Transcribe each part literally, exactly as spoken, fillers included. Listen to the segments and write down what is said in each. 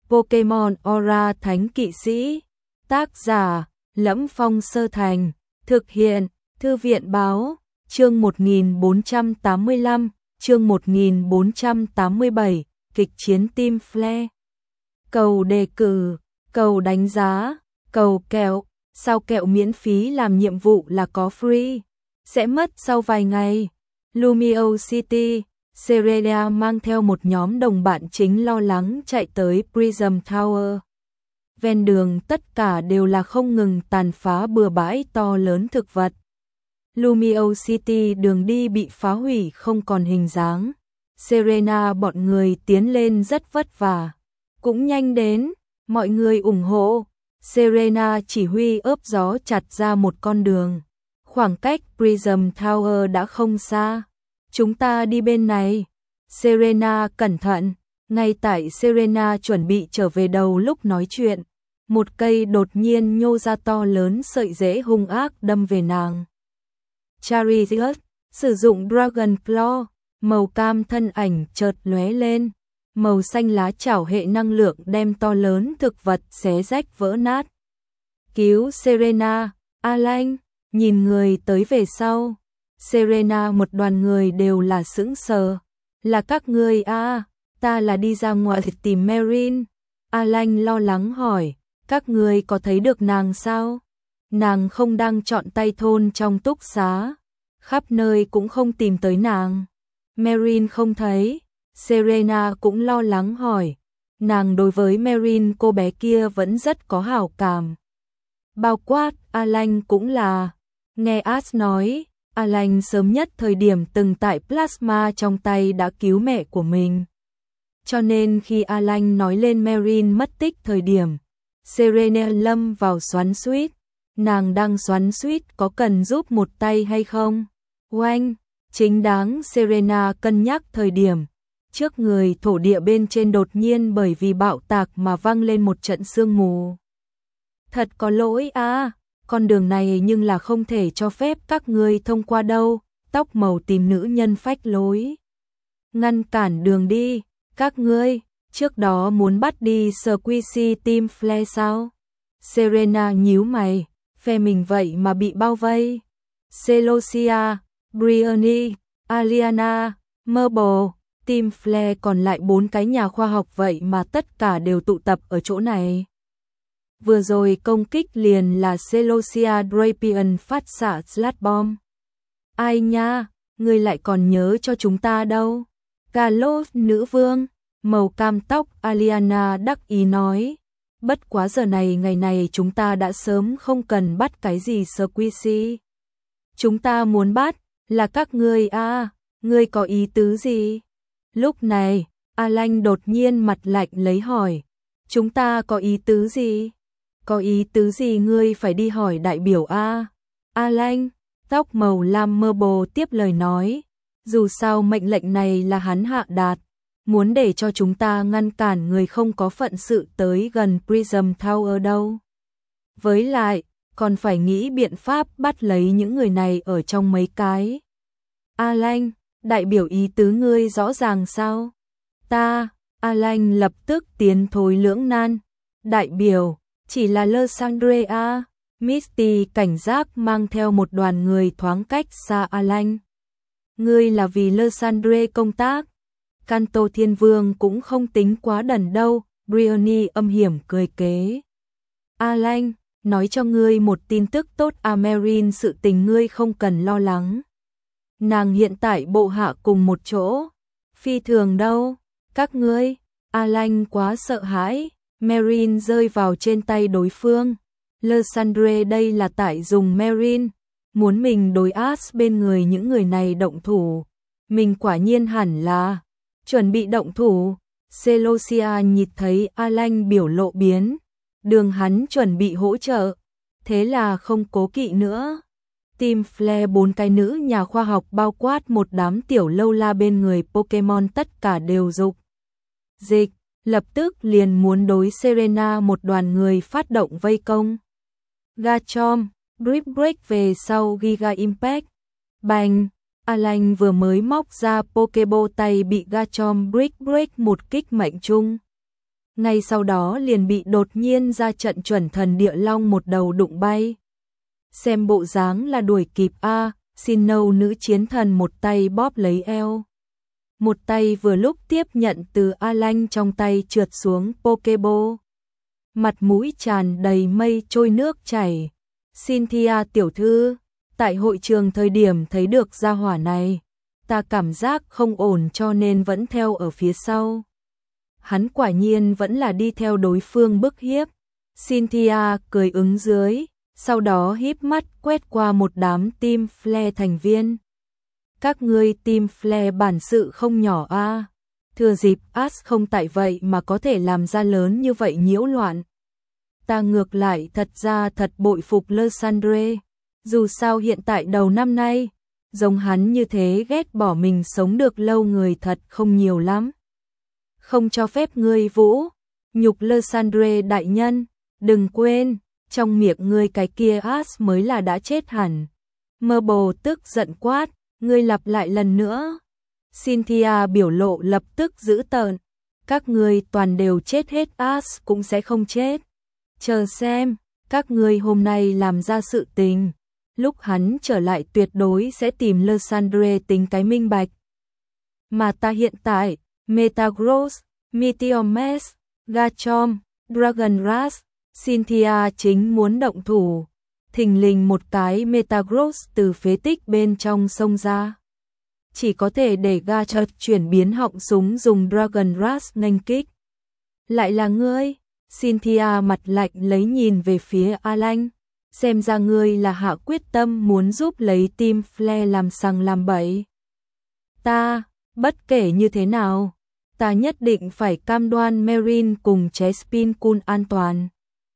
Pokemon Aura Thánh Kỵ Sĩ. Tác giả: Lẫm Phong Sơ Thành. Thực hiện: Thư viện Báo. Chương một nghìn bốn trăm tám mươi lăm, chương một nghìn bốn trăm tám mươi bảy, kịch chiến Team Flare. Cầu đề cử, cầu đánh giá, cầu kẹo, sao kẹo miễn phí làm nhiệm vụ là có free, sẽ mất sau vài ngày. Lumio City, Serena mang theo một nhóm đồng bạn chính lo lắng chạy tới Prism Tower. Ven đường tất cả đều là không ngừng tàn phá bừa bãi to lớn thực vật. Lumio City đường đi bị phá hủy không còn hình dáng. Serena bọn người tiến lên rất vất vả. Cũng nhanh đến, mọi người ủng hộ. Serena chỉ huy ớp gió chặt ra một con đường. Khoảng cách Prism Tower đã không xa. Chúng ta đi bên này. Serena cẩn thận. Ngay tại Serena chuẩn bị trở về đầu lúc nói chuyện, một cây đột nhiên nhô ra to lớn sợi rễ hung ác đâm về nàng. Chariot sử dụng Dragon Claw, màu cam thân ảnh chợt lóe lên, màu xanh lá chảo hệ năng lượng đem to lớn thực vật xé rách vỡ nát. Cứu Serena, Alan, nhìn người tới về sau. Serena một đoàn người đều là sững sờ. Là các ngươi à, ta là đi ra ngoài tìm Marin. Alan lo lắng hỏi, các ngươi có thấy được nàng sao? Nàng không đang chọn tay thôn trong túc xá, khắp nơi cũng không tìm tới nàng. Marin không thấy. Serena cũng lo lắng hỏi, nàng đối với Marin cô bé kia vẫn rất có hảo cảm. Bao quát Alan cũng là. Nghe Ash nói, Alan sớm nhất thời điểm từng tại Plasma trong tay đã cứu mẹ của mình. Cho nên khi Alan nói lên Marin mất tích thời điểm, Serena lâm vào xoắn xuýt. Nàng đang xoắn xuýt có cần giúp một tay hay không? Oanh, chính đáng Serena cân nhắc thời điểm, trước người thổ địa bên trên đột nhiên bởi vì bạo tạc mà vang lên một trận sương mù. Thật có lỗi à, con đường này nhưng là không thể cho phép các ngươi thông qua đâu. Tóc màu tím nữ nhân phách lối. Ngăn cản đường đi, các ngươi, trước đó muốn bắt đi Squishy Team Flare sao? Serena nhíu mày, phe mình vậy mà bị bao vây. Celosia, Briony, Aliana, Marble, Team Flare còn lại bốn cái nhà khoa học vậy mà tất cả đều tụ tập ở chỗ này. Vừa rồi công kích liền là Celosia Drapion phát xạ Slat Bomb. Ai nha, ngươi lại còn nhớ cho chúng ta đâu. Carlos nữ vương, màu cam tóc Aliana đắc ý nói. Bất quá giờ này ngày này chúng ta đã sớm không cần bắt cái gì Squishy. Chúng ta muốn bắt là các ngươi à, ngươi có ý tứ gì? Lúc này, Alan đột nhiên mặt lạnh lấy hỏi. Chúng ta có ý tứ gì? Có ý tứ gì ngươi phải đi hỏi đại biểu a? Alan, tóc màu lam Marble tiếp lời nói. Dù sao mệnh lệnh này là hắn hạ đạt, muốn để cho chúng ta ngăn cản người không có phận sự tới gần Prism Tower đâu. Với lại, còn phải nghĩ biện pháp bắt lấy những người này ở trong mấy cái. Alan, đại biểu ý tứ ngươi rõ ràng sao? Ta, Alan lập tức tiến thối lưỡng nan. Đại biểu, chỉ là Lysandre. Misty cảnh giác mang theo một đoàn người thoáng cách xa Alan. Ngươi là vì Lysandre công tác. Kanto Thiên Vương cũng không tính quá đần đâu. Briony âm hiểm cười kế. Alan, nói cho ngươi một tin tức tốt à, Marin sự tình ngươi không cần lo lắng. Nàng hiện tại bộ hạ cùng một chỗ. Phi thường đâu, các ngươi. Alan quá sợ hãi. Marin rơi vào trên tay đối phương. Lysandre đây là tại dùng Marin, muốn mình đối Ash bên người những người này động thủ. Mình quả nhiên hẳn là chuẩn bị động thủ. Celosia nhìn thấy Alan biểu lộ biến, đường hắn chuẩn bị hỗ trợ, thế là không cố kỵ nữa. Team Flare bốn cái nữ nhà khoa học bao quát một đám tiểu lâu la bên người Pokemon tất cả đều dục dịch, lập tức liền muốn đối Serena một đoàn người phát động vây công. Garchomp, Brick Break về sau Giga Impact. Bành, Alan vừa mới móc ra Pokeball tay bị Garchomp Brick Break một kích mạnh chung. ngay sau đó liền bị đột nhiên ra trận chuẩn thần địa long một đầu đụng bay. Xem bộ dáng là đuổi kịp a, Sinnoh nữ chiến thần một tay bóp lấy eo. Một tay vừa lúc tiếp nhận từ A-Lanh trong tay trượt xuống Pokeball. Mặt mũi tràn đầy mây trôi nước chảy. Cynthia tiểu thư, tại hội trường thời điểm thấy được gia hỏa này, ta cảm giác không ổn cho nên vẫn theo ở phía sau. Hắn quả nhiên vẫn là đi theo đối phương bức hiếp. Cynthia cười ứng dưới, sau đó híp mắt quét qua một đám Team Flare thành viên. Các ngươi Team Flare bản sự không nhỏ a, à. Thừa dịp Ash không tại vậy mà có thể làm ra lớn như vậy nhiễu loạn. Ta ngược lại thật ra thật bội phục Lysandre, dù sao hiện tại đầu năm nay, giống hắn như thế ghét bỏ mình sống được lâu người thật không nhiều lắm. Không cho phép ngươi vũ nhục Lysandre đại nhân, đừng quên, trong miệng ngươi cái kia Ash mới là đã chết hẳn. Marble tức giận quát, ngươi lặp lại lần nữa. Cynthia biểu lộ lập tức dữ tợn, các ngươi toàn đều chết hết, Ash cũng sẽ không chết. Chờ xem, các ngươi hôm nay làm ra sự tình, lúc hắn trở lại tuyệt đối sẽ tìm Lysandre tính cái minh bạch. Mà ta hiện tại, Metagross, Meteor Mash, Garchomp, Dragon Rush, Cynthia chính muốn động thủ. Thình lình một cái Metagross từ phế tích bên trong sông ra. Chỉ có thể để Garchomp chuyển biến họng súng dùng Dragon Rush nghênh kích. Lại là ngươi? Cynthia mặt lạnh lấy nhìn về phía A-Lanh. Xem ra ngươi là hạ quyết tâm muốn giúp lấy Team Flare làm sằng làm bậy. Ta, bất kể như thế nào, ta nhất định phải cam đoan Marine cùng Chespin Kun an toàn.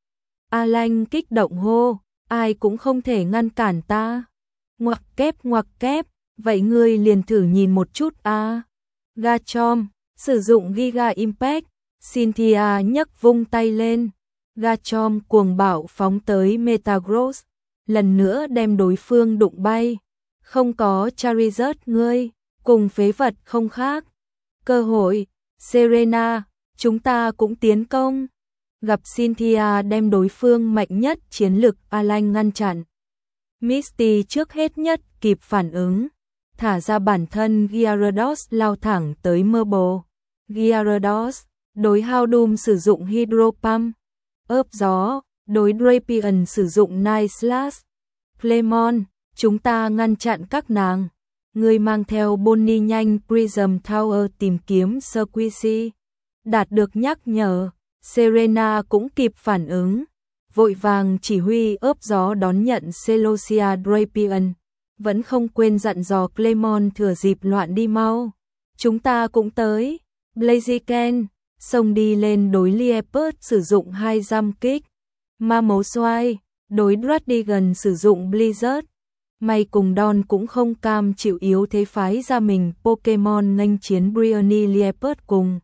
A-Lanh kích động hô, ai cũng không thể ngăn cản ta. Ngoặc kép ngoặc kép, vậy ngươi liền thử nhìn một chút a. À. Garchomp, sử dụng Giga Impact, Cynthia nhấc vung tay lên. Garchomp cuồng bạo phóng tới Metagross, lần nữa đem đối phương đụng bay. Không có Charizard ngươi, cùng phế vật không khác. Cơ hội, Serena, chúng ta cũng tiến công. Gặp Cynthia đem đối phương mạnh nhất chiến lực A-Lanh ngăn chặn. Misty trước hết nhất kịp phản ứng, thả ra bản thân Gyarados lao thẳng tới Marble. Gyarados, đối Houndoom sử dụng Hydro Pump. Ướp gió, đối Drapion sử dụng Night Slash. Clemon, chúng ta ngăn chặn các nàng. Người mang theo Bonnie nhanh Prism Tower tìm kiếm Squishy. Đạt được nhắc nhở, Serena cũng kịp phản ứng. Vội vàng chỉ huy ướp gió đón nhận Celosia Drapion. Vẫn không quên dặn dò Clemon thừa dịp loạn đi mau. Chúng ta cũng tới. Blaziken, xông đi lên đối Liepard sử dụng hai giam kích. Ma mấu xoay, đối Dradigan sử dụng Blizzard. May cùng Don cũng không cam chịu yếu thế phái ra mình Pokemon nghênh chiến Bryony Liepard cùng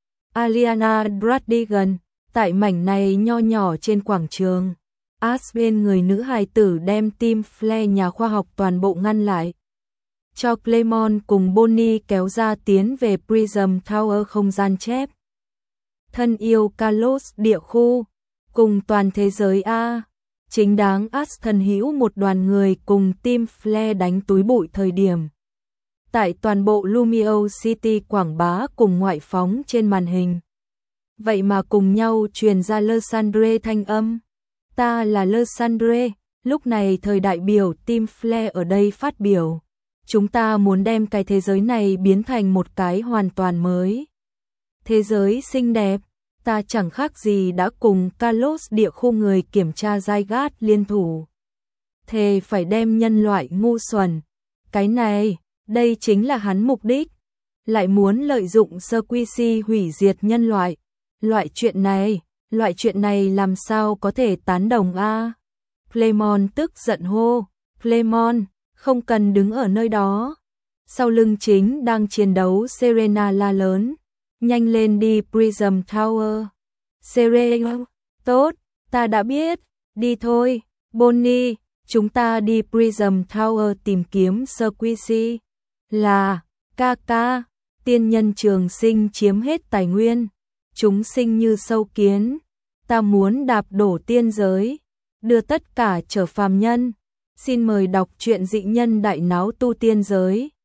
Aliana Dradigan. Tại mảnh này nho nhỏ trên quảng trường, Ash bên người nữ hài tử đem Team Flare nhà khoa học toàn bộ ngăn lại. Cho Clemon cùng Bonnie kéo ra tiến về Prism Tower không gian chép. Thân yêu Kalos địa khu, cùng toàn thế giới A, chính đáng Ash thần hữu một đoàn người cùng Team Flare đánh túi bụi thời điểm. Tại toàn bộ Lumio City quảng bá cùng ngoại phóng trên màn hình. Vậy mà cùng nhau truyền ra Lysandre thanh âm. Ta là Lysandre, lúc này thời đại biểu Team Flare ở đây phát biểu. Chúng ta muốn đem cái thế giới này biến thành một cái hoàn toàn mới. Thế giới xinh đẹp, ta chẳng khác gì đã cùng Kalos địa khu người kiểm tra giai gát liên thủ. Thề phải đem nhân loại ngu xuẩn. Cái này, đây chính là hắn mục đích. Lại muốn lợi dụng Squishy hủy diệt nhân loại. Loại chuyện này, loại chuyện này làm sao có thể tán đồng a? À? Clemon tức giận hô, Clemon, không cần đứng ở nơi đó. Sau lưng chính đang chiến đấu Serena la lớn, nhanh lên đi Prism Tower. Serena, tốt, ta đã biết, đi thôi. Bonnie, chúng ta đi Prism Tower tìm kiếm Squishy. Là, ca ca, tiên nhân trường sinh chiếm hết tài nguyên. chúng sinh như sâu kiến, ta muốn đạp đổ tiên giới, đưa tất cả trở phàm nhân. Xin mời đọc truyện Dị Nhân Đại Náo Tu Tiên Giới.